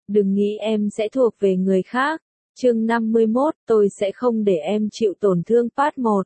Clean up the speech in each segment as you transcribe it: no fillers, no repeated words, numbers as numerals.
Đừng nghĩ em sẽ thuộc về người khác. Chương 51, tôi sẽ không để em chịu tổn thương Part 1.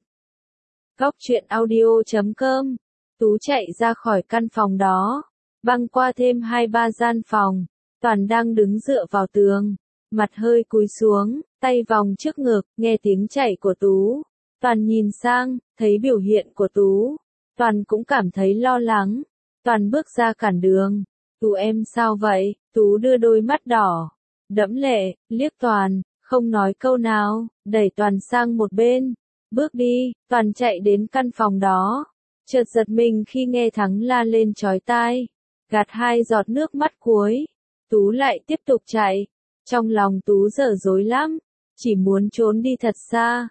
Góc truyện audio.com. Tú chạy ra khỏi căn phòng đó, băng qua thêm 2-3 gian phòng. Toàn đang đứng dựa vào tường, mặt hơi cúi xuống, tay vòng trước ngực, nghe tiếng chạy của Tú. Toàn nhìn sang, thấy biểu hiện của Tú. Toàn cũng cảm thấy lo lắng. Toàn bước ra cản đường. Tú em sao vậy? Tú đưa đôi mắt đỏ, đẫm lệ, liếc Toàn, không nói câu nào, đẩy Toàn sang một bên. Bước đi, Toàn chạy đến căn phòng đó. Chợt giật mình khi nghe Thắng la lên chói tai. Gạt 2 giọt nước mắt cuối. Tú lại tiếp tục chạy. Trong lòng Tú dở dối lắm. Chỉ muốn trốn đi thật xa.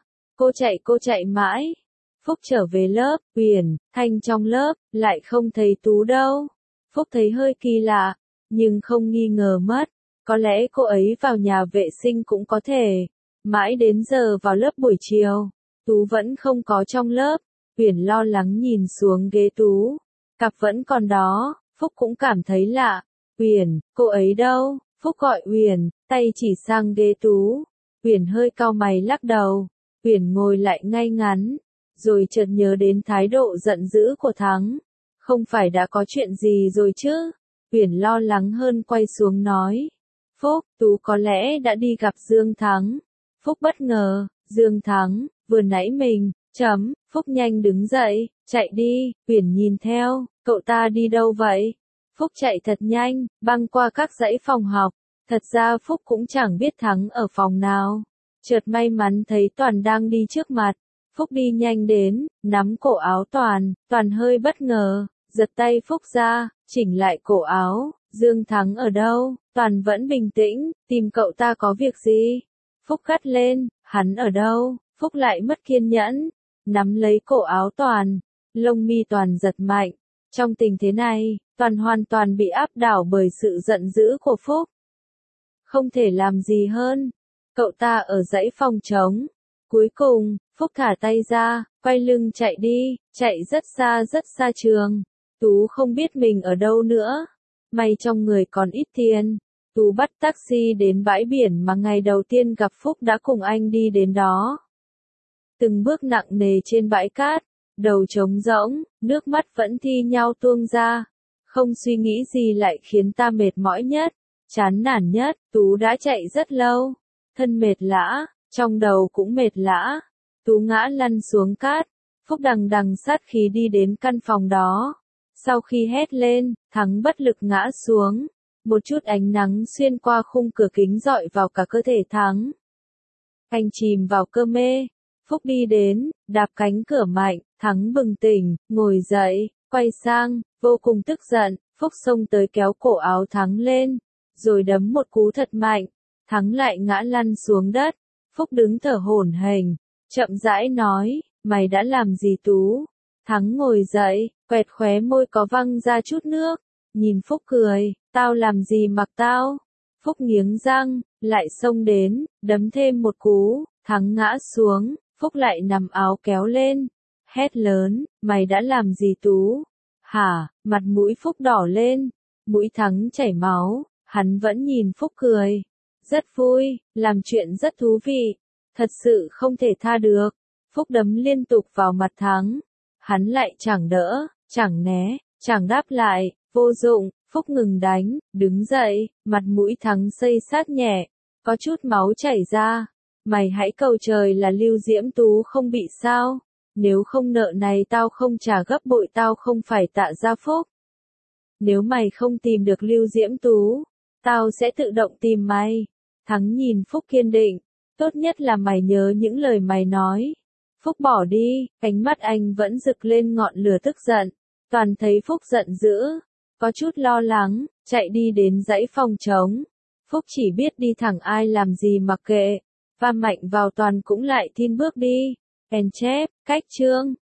Cô chạy mãi. Phúc trở về lớp, Huyền, Thanh trong lớp, lại không thấy Tú đâu. Phúc thấy hơi kỳ lạ, nhưng không nghi ngờ mất. Có lẽ cô ấy vào nhà vệ sinh cũng có thể. Mãi đến giờ vào lớp buổi chiều, Tú vẫn không có trong lớp. Huyền lo lắng nhìn xuống ghế Tú. Cặp vẫn còn đó, Phúc cũng cảm thấy lạ. Huyền, cô ấy đâu? Phúc gọi Huyền, tay chỉ sang ghế Tú. Huyền hơi cau mày lắc đầu. Huyền ngồi lại ngay ngắn, rồi chợt nhớ đến thái độ giận dữ của Thắng. Không phải đã có chuyện gì rồi chứ? Huyền lo lắng hơn quay xuống nói. Phúc, Tú có lẽ đã đi gặp Dương Thắng. Phúc bất ngờ, Dương Thắng, vừa nãy mình, Phúc nhanh đứng dậy, chạy đi. Huyền nhìn theo, cậu ta đi đâu vậy? Phúc chạy thật nhanh, băng qua các dãy phòng học. Thật ra Phúc cũng chẳng biết Thắng ở phòng nào. Chợt may mắn thấy Toàn đang đi trước mặt. Phúc đi nhanh đến, nắm cổ áo Toàn. Toàn hơi bất ngờ, giật tay Phúc ra, chỉnh lại cổ áo. Dương Thắng ở đâu? Toàn vẫn bình tĩnh, tìm cậu ta có việc gì? Phúc gắt lên, hắn ở đâu? Phúc lại mất kiên nhẫn, nắm lấy cổ áo Toàn. Lông mi Toàn giật mạnh. Trong tình thế này, Toàn hoàn toàn bị áp đảo bởi sự giận dữ của Phúc. Không thể làm gì hơn. Cậu ta ở dãy phòng trống. Cuối cùng, Phúc thả tay ra, quay lưng chạy đi, chạy rất xa trường. Tú không biết mình ở đâu nữa. May trong người còn ít tiền. Tú bắt taxi đến bãi biển mà ngày đầu tiên gặp Phúc đã cùng anh đi đến đó. Từng bước nặng nề trên bãi cát, đầu trống rỗng, nước mắt vẫn thi nhau tuôn ra. Không suy nghĩ gì lại khiến ta mệt mỏi nhất, chán nản nhất. Tú đã chạy rất lâu, thân mệt lã, trong đầu cũng mệt lã. Tú ngã lăn xuống cát. Phúc đằng sát khí đi đến căn phòng đó. Sau khi hét lên, Thắng bất lực ngã xuống. Một chút ánh nắng xuyên qua khung cửa kính rọi vào cả cơ thể Thắng. Anh chìm vào cơ mê. Phúc đi đến, đạp cánh cửa mạnh. Thắng bừng tỉnh, ngồi dậy, quay sang, vô cùng tức giận. Phúc xông tới kéo cổ áo Thắng lên, rồi đấm một cú thật mạnh. Thắng lại ngã lăn xuống đất. Phúc đứng thở hổn hển, chậm rãi nói, mày đã làm gì Tú? Thắng ngồi dậy, quẹt khóe môi có văng ra chút nước. Nhìn Phúc cười, tao làm gì mặc tao? Phúc nghiến răng, lại xông đến, đấm thêm một cú. Thắng ngã xuống, Phúc lại nằm áo kéo lên. Hét lớn, mày đã làm gì Tú? Hả? Mặt mũi Phúc đỏ lên, mũi Thắng chảy máu. Hắn vẫn nhìn Phúc cười. Rất vui, làm chuyện rất thú vị. Thật sự không thể tha được. Phúc đấm liên tục vào mặt Thắng. Hắn lại chẳng đỡ, chẳng né, chẳng đáp lại. Vô dụng. Phúc ngừng đánh, đứng dậy, mặt mũi Thắng xây sát nhẹ. Có chút máu chảy ra. Mày hãy cầu trời là Lưu Diễm Tú không bị sao. Nếu không nợ này tao không trả gấp bội, tao không phải Tạ Gia Phúc. Nếu mày không tìm được Lưu Diễm Tú, tao sẽ tự động tìm mày. Thắng nhìn Phúc kiên định. Tốt nhất là mày nhớ những lời mày nói. Phúc bỏ đi, ánh mắt anh vẫn rực lên ngọn lửa tức giận. Toàn thấy Phúc giận dữ, có chút lo lắng, chạy đi đến dãy phòng trống. Phúc chỉ biết đi thẳng ai làm gì mặc kệ. Va mạnh vào Toàn cũng lại thiên bước đi. Chép, cách chương.